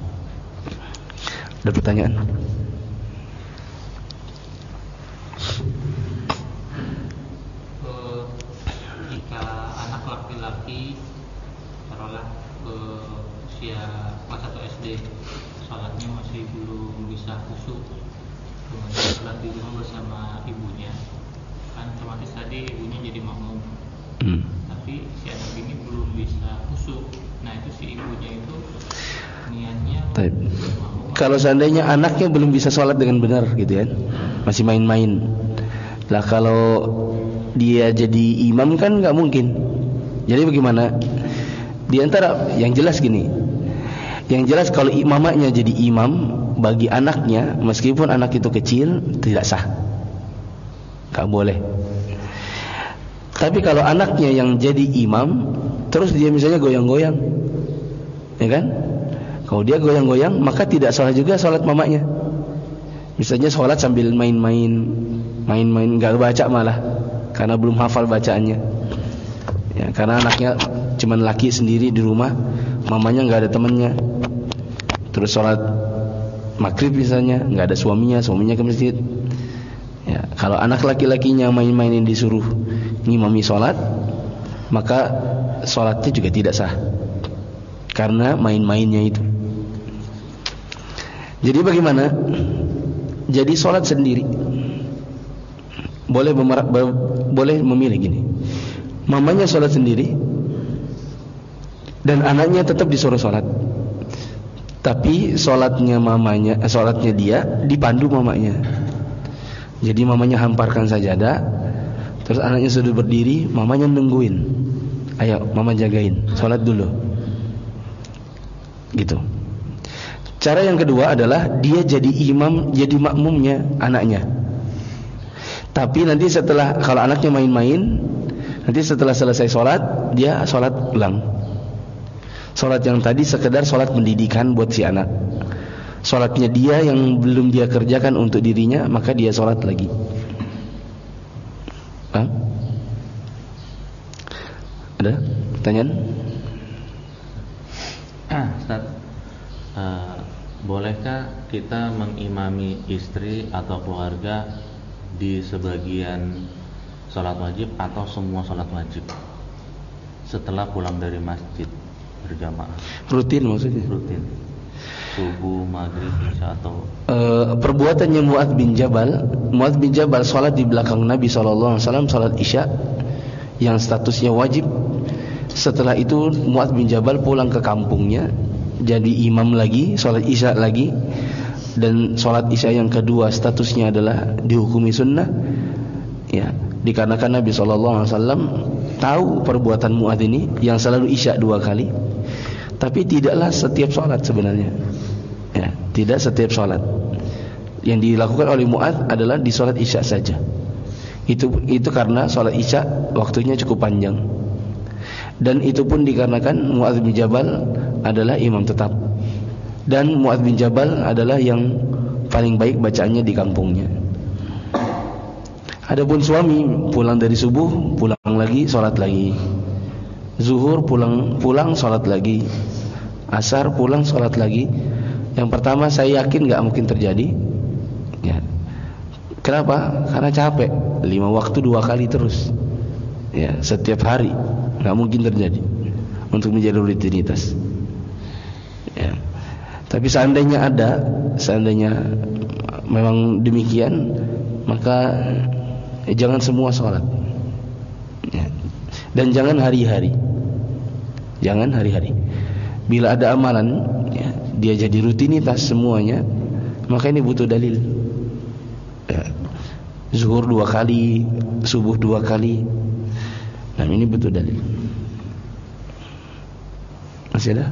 Ada pertanyaan? Jika anak laki-laki taruhlah usia kelas satu S D, sholatnya masih belum bisa khusyuk, kemudian sholat di rumah bersama ibunya, kan otomatis tadi ibunya jadi makmum, hmm. tapi si anak ini belum bisa khusyuk. Nah itu si ibunya itu niatnya makmum. Kalau seandainya anaknya belum bisa sholat dengan benar gitu ya, masih main-main, lah kalau dia jadi imam kan nggak mungkin. Jadi bagaimana? Di antara yang jelas gini, yang jelas kalau mamanya jadi imam bagi anaknya, meskipun anak itu kecil, tidak sah, gak boleh. Tapi kalau anaknya yang jadi imam, terus dia misalnya goyang-goyang, ya kan? Kalau dia goyang-goyang, maka tidak salah juga sholat mamanya. Misalnya sholat sambil main-main, main-main, gak baca malah, karena belum hafal bacaannya. Ya, karena anaknya cuman laki sendiri di rumah, mamanya gak ada temannya. Terus sholat maghrib misalnya, nggak ada suaminya, suaminya ke masjid. Ya, kalau anak laki-lakinya main-mainin disuruh ngimami sholat, maka sholatnya juga tidak sah, karena main-mainnya itu. Jadi bagaimana? Jadi sholat sendiri. Boleh memer- boleh memilih gini. Mamanya sholat sendiri, dan anaknya tetap disuruh sholat. Tapi sholatnya mamanya, eh, sholatnya dia dipandu mamanya. Jadi mamanya hamparkan sajadah, terus anaknya sudah berdiri, mamanya nungguin. Ayo, mama jagain, sholat dulu. Gitu. Cara yang kedua adalah dia jadi imam, jadi makmumnya anaknya. Tapi nanti setelah, kalau anaknya main-main, nanti setelah selesai sholat, dia sholat ulang. Sholat yang tadi sekedar sholat pendidikan buat si anak. Sholatnya dia yang belum dia kerjakan untuk dirinya, maka dia sholat lagi. Hah? Ada pertanyaan? Ah, Ustaz, uh, bolehkah kita mengimami istri atau keluarga di sebagian sholat wajib atau semua sholat wajib setelah pulang dari masjid berjamaah? Rutin maksudnya? Rutin. Subuh, maghrib, isya atau uh, perbuatannya Mu'adz bin Jabal. Mu'adz bin Jabal sholat di belakang Nabi shallallahu alaihi wasallam, sholat isya yang statusnya wajib. Setelah itu Mu'adz bin Jabal pulang ke kampungnya, jadi imam lagi, sholat isya lagi. Dan sholat isya yang kedua statusnya adalah dihukumi sunnah, ya, dikarenakan Nabi shallallahu alaihi wasallam tahu perbuatan Mu'adz ini yang selalu isya dua kali. Tapi tidaklah setiap sholat sebenarnya, ya, tidak setiap sholat. Yang dilakukan oleh Mu'adz adalah di sholat isya saja. Itu itu karena sholat isya waktunya cukup panjang. Dan itu pun dikarenakan Mu'adz bin Jabal adalah imam tetap. Dan Mu'adz bin Jabal adalah yang paling baik bacaannya di kampungnya. Adapun suami pulang dari subuh, pulang lagi, sholat lagi. Zuhur pulang pulang sholat lagi. Asar pulang sholat lagi. Yang pertama saya yakin gak mungkin terjadi, ya. Kenapa? Karena capek. Lima waktu dua kali terus, ya, setiap hari gak mungkin terjadi untuk menjadi rutinitas, ya. Tapi seandainya ada, seandainya memang demikian, maka eh, jangan semua sholat, ya. Dan jangan hari-hari. Jangan hari-hari. Bila ada amalan, ya, dia jadi rutinitas semuanya, maka ini butuh dalil, ya. Zuhur dua kali, subuh dua kali, nah ini butuh dalil. Masih ada?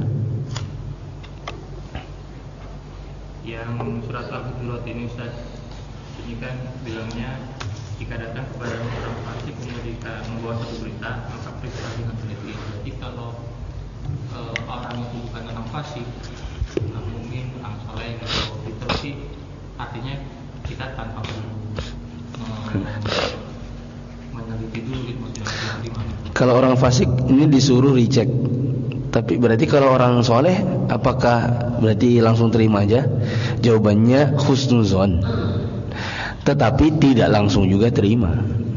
Yang surat Al-Hujurat ini Ustaz, ini kan bilangnya jika datang kepada orang fasik kemudian membawa satu berita, maka periksa dengan teliti. Jadi kalau e, orang itu bukan orang fasik, orang mukmin, orang saleh atau itu, artinya kita tanpa perlu meneliti dulu gitu, maksudnya gimana? Kalau orang fasik ini disuruh recheck. Tapi berarti kalau orang soleh, apakah berarti langsung terima aja? Jawabannya husnuzon. Tetapi tidak langsung juga terima.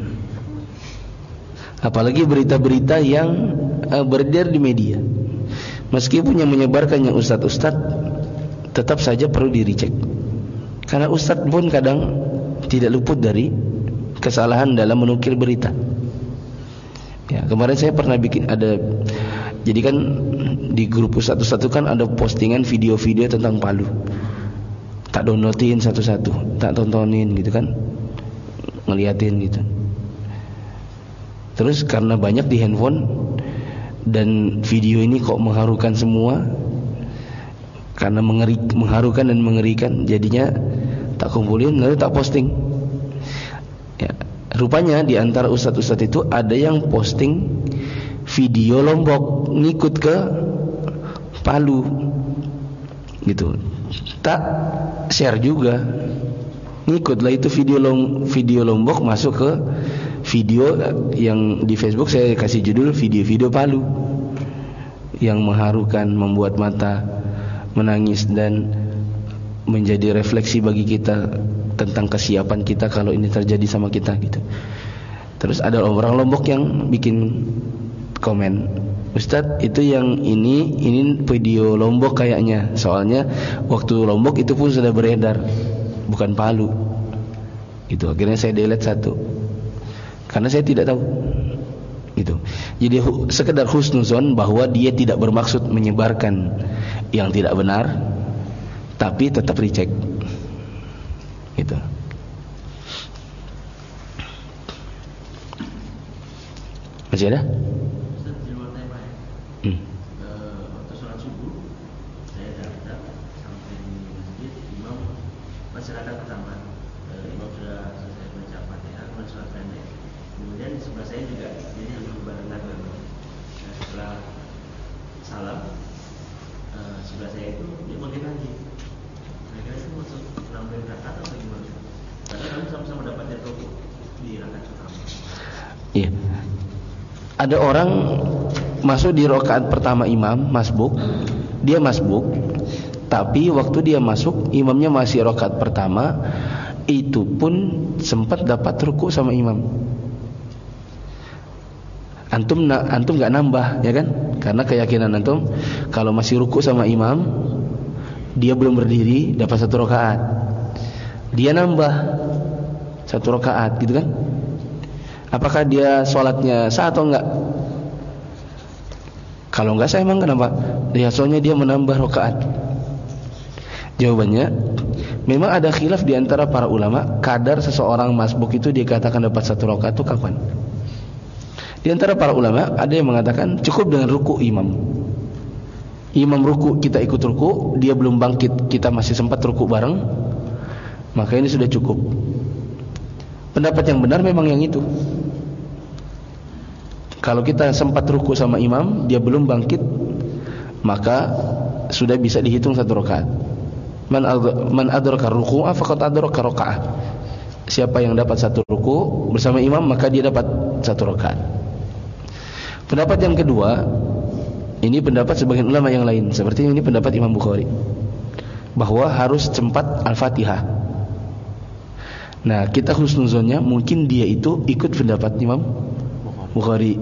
Apalagi berita-berita yang uh, beredar di media. Meskipun yang menyebarkannya ustadz-ustadz, tetap saja perlu di-recheck. Karena ustadz pun kadang tidak luput dari kesalahan dalam menukil berita. Ya, kemarin saya pernah bikin ada, jadi kan di grup ustadz-ustadz kan ada postingan video-video tentang Palu. Tak downloadin satu-satu, tak tontonin gitu kan, ngeliatin gitu. Terus karena banyak di handphone dan video ini kok mengharukan semua, karena mengeri, mengharukan dan mengerikan, jadinya tak kumpulin lalu tak posting. Ya, rupanya di antara ustadz-ustadz itu ada yang posting video Lombok ngikut ke Palu gitu. Tak share juga, ngikutlah itu video lom, video Lombok masuk ke video yang di Facebook saya kasih judul video-video Palu yang mengharukan, membuat mata menangis dan menjadi refleksi bagi kita tentang kesiapan kita kalau ini terjadi sama kita gitu. Terus ada orang Lombok yang bikin komen, Ustadz itu yang ini ini video Lombok kayaknya, soalnya waktu Lombok itu pun sudah beredar, bukan Palu. Itu akhirnya saya delete satu, karena saya tidak tahu. Gitu. Jadi sekedar husnuzon bahwa dia tidak bermaksud menyebarkan yang tidak benar, tapi tetap recheck. Gitu. Masih ada? Hmm. Waktu sholat subuh saya datang sampai di Iya. Ada orang masuk di rakaat pertama imam, masbuk. Dia masbuk, tapi waktu dia masuk imamnya masih rakaat pertama, itu pun sempat dapat ruku sama imam. Antum na, antum enggak nambah, ya kan? Karena keyakinan antum kalau masih ruku sama imam, dia belum berdiri dapat satu rakaat. Dia nambah satu rakaat, gitu kan? Apakah dia sholatnya sah atau enggak? Kalau enggak, saya emang kenapa? Ya soalnya dia menambah rakaat. Jawabannya, memang ada khilaf di antara para ulama, kadar seseorang masbuk itu dikatakan dapat satu rakaat itu kapan? Di antara para ulama ada yang mengatakan cukup dengan ruku imam. Imam ruku, kita ikut ruku, dia belum bangkit, kita masih sempat ruku bareng, maka ini sudah cukup. Pendapat yang benar memang yang itu. Kalau kita sempat ruku sama imam, dia belum bangkit, maka sudah bisa dihitung satu rakaat. Man man adraka ruku'a faqad adraka raka'ah. Siapa yang dapat satu ruku bersama imam, maka dia dapat satu rakaat. Pendapat yang kedua, ini pendapat sebagian ulama yang lain, seperti ini pendapat Imam Bukhari, bahwa harus sempat Al-Fatihah. Nah, kita husnuzonnya mungkin dia itu ikut pendapat Imam Bukhari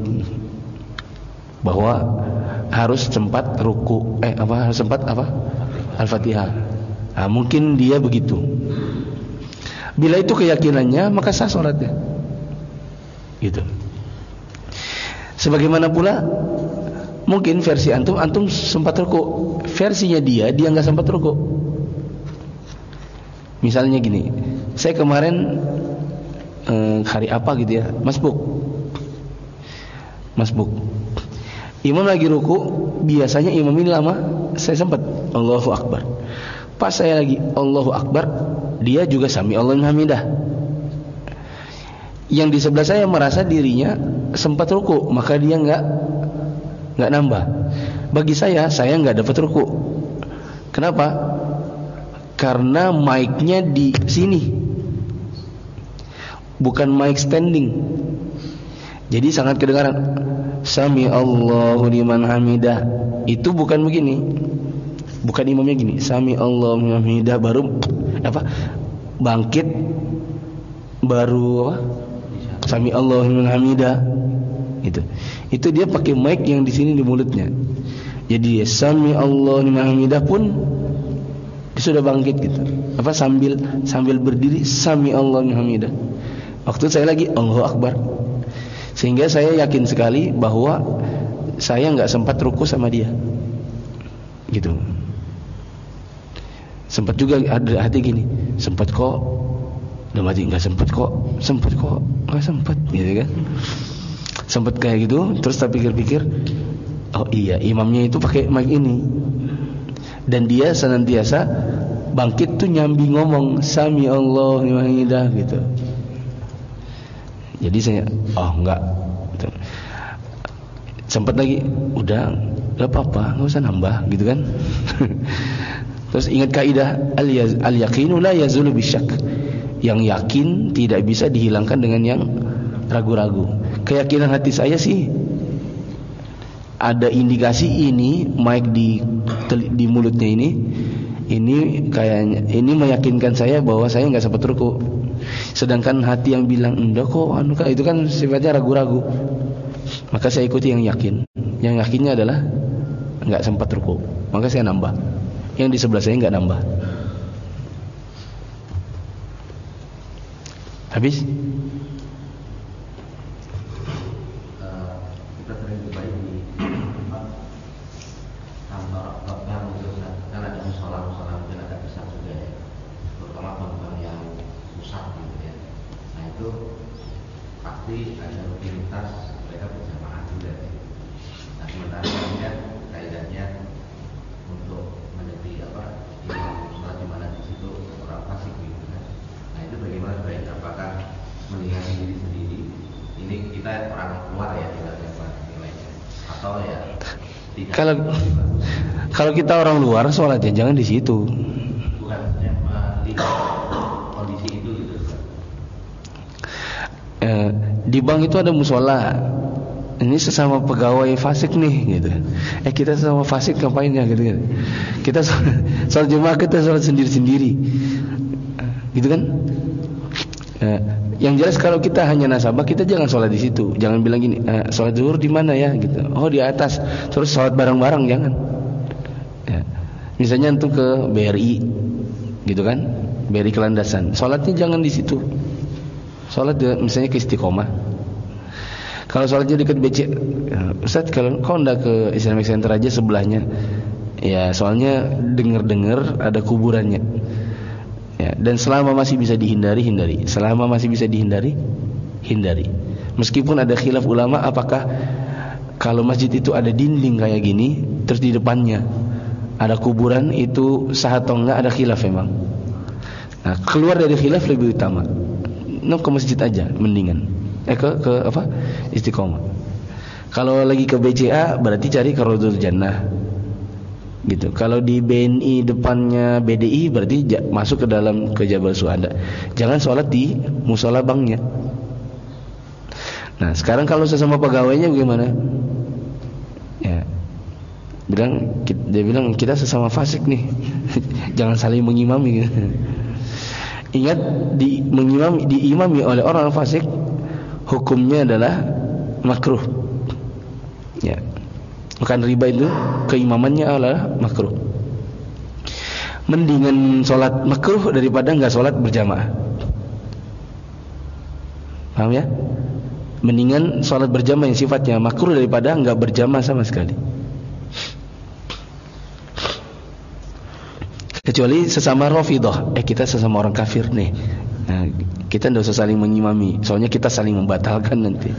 bahwa harus sempat ruku eh apa harus sempat apa Al-Fatihah. Nah, mungkin dia begitu. Bila itu keyakinannya, maka sah salatnya. Gitu. Sebagaimana pula mungkin versi antum antum sempat ruku, versinya dia dia enggak sempat ruku. Misalnya gini, saya kemarin eh, hari apa gitu ya, masbuk. Masbuk. Imam lagi ruku, biasanya imam ini lama, saya sempat Allahu Akbar. Pas saya lagi Allahu Akbar, dia juga sami Allahu hamidah. Yang di sebelah saya merasa dirinya sempat ruku, maka dia enggak enggak nambah. Bagi saya, saya enggak dapat ruku. Kenapa? Karena mic-nya di sini, bukan mic standing. Jadi sangat kedengaran sami Allahu liman hamidah. Itu bukan begini. Bukan imamnya gini, sami Allahu liman hamidah baru apa? Bangkit baru apa? Sami Allahu liman hamidah. Itu. Itu dia pakai mic yang di sini di mulutnya. Jadi sami Allahu liman hamidah pun dia sudah bangkit gitu. Apa sambil sambil berdiri sami Allahu liman hamidah. Waktu saya lagi Allahu Akbar. Sehingga saya yakin sekali bahwa saya enggak sempat ruku sama dia. Gitu. Sempat juga ada hati gini, sempat kok. Udah mati enggak sempat kok. Sempat kok. Enggak sempat gitu kan. Sempat kayak gitu, terus tak pikir-pikir, oh iya, imamnya itu pakai mic ini. Dan dia senantiasa bangkit tuh nyambi ngomong sami Allahu liman hamidah gitu. Jadi saya, oh enggak, sempat lagi, udah, enggak apa-apa, enggak usah nambah, gitu kan? Terus ingat kaidah al-yaqinu la yazulu bisyak, yang yakin tidak bisa dihilangkan dengan yang ragu-ragu. Keyakinan hati saya sih, ada indikasi ini mic di di mulutnya ini, ini kayaknya, ini meyakinkan saya bahwa saya enggak sempat ruku. Sedangkan hati yang bilang enggak kok, anu kak, itu kan sifatnya ragu-ragu. Maka saya ikuti yang yakin. Yang yakinnya adalah enggak sempat ruku. Maka saya nambah. Yang di sebelah saya enggak nambah. Habis? Kita sering berbaik di kantor yang kan ada musola-musola mungkin ada besar juga ya, terutama bangunan yang susah gitu ya. Nah itu pasti ada rutinitas mereka berjamaah juga ya. Nah sementara kan kaidahnya untuk menjadi apa imam sholat di mana di situ orang fasik gitu kan. Nah itu bagaimana sebaiknya? Apakah melihat diri sendiri? Ini kita orang luar ya, tidak dapat nilainya. Atau ya tidak. Kalau kalau kita orang luar sholatnya jangan di situ. Bukan melihat kondisi itu gitu. Eh, Di bank itu ada musola. Ini sesama pegawai fasik nih gitu. Eh kita sesama fasik ngapain ya gitu kan. Kita sholat Jumat kita sholat sendiri-sendiri. Gitu kan? Nah, yang jelas kalau kita hanya nasabah, kita jangan sholat di situ. Jangan bilang gini, eh, sholat zuhur di mana ya gitu. Oh di atas. Terus sholat bareng-bareng, jangan. Ya. Misalnya antum ke B R I, gitu kan? B R I Kelandasan. Sholatnya jangan di situ. Sholat misalnya ke Istiqomah. Kalau sholatnya dekat B C, ya, Ustaz kalau kau ndak ke Islamic Center aja sebelahnya, ya soalnya dengar-dengar ada kuburannya. Ya, dan selama masih bisa dihindari, hindari. Selama masih bisa dihindari, hindari. Meskipun ada khilaf ulama, apakah kalau masjid itu ada dinding kayak gini, terus di depannya ada kuburan, itu sah atau enggak, ada khilaf memang. Nah, keluar dari khilaf lebih utama. No, ke masjid aja, mendingan. Eh ke ke apa? Istiqomah. Kalau lagi ke B C A berarti cari ke Raudhatul Jannah. Gitu. Kalau di B N I depannya B D I berarti j- masuk ke dalam ke Jabal Suhada. Jangan sholat di musola banknya. Nah, sekarang kalau sesama pegawainya bagaimana? Ya. Bilang dia bilang kita sesama fasik nih. Jangan saling mengimami gitu. Ingat di mengimami diimami oleh orang fasik hukumnya adalah makruh. Ya. Bukan riba itu, keimamannya adalah makruh. Mendingan sholat makruh daripada enggak sholat berjamaah. Paham ya? Mendingan sholat berjamaah yang sifatnya makruh daripada enggak berjamaah sama sekali. Kecuali sesama Rafidhah, eh kita sesama orang kafir nih. Nah, kita tidak usah saling mengimami, soalnya kita saling membatalkan nanti.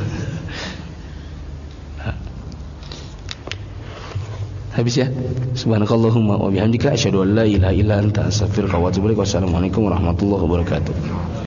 Habis ya. Subhanakallahumma wa bihamdika asyhadu an la ilaha illa anta astaghfiruka wa atubu ilaik. Wassalamualaikum warahmatullahi wabarakatuh.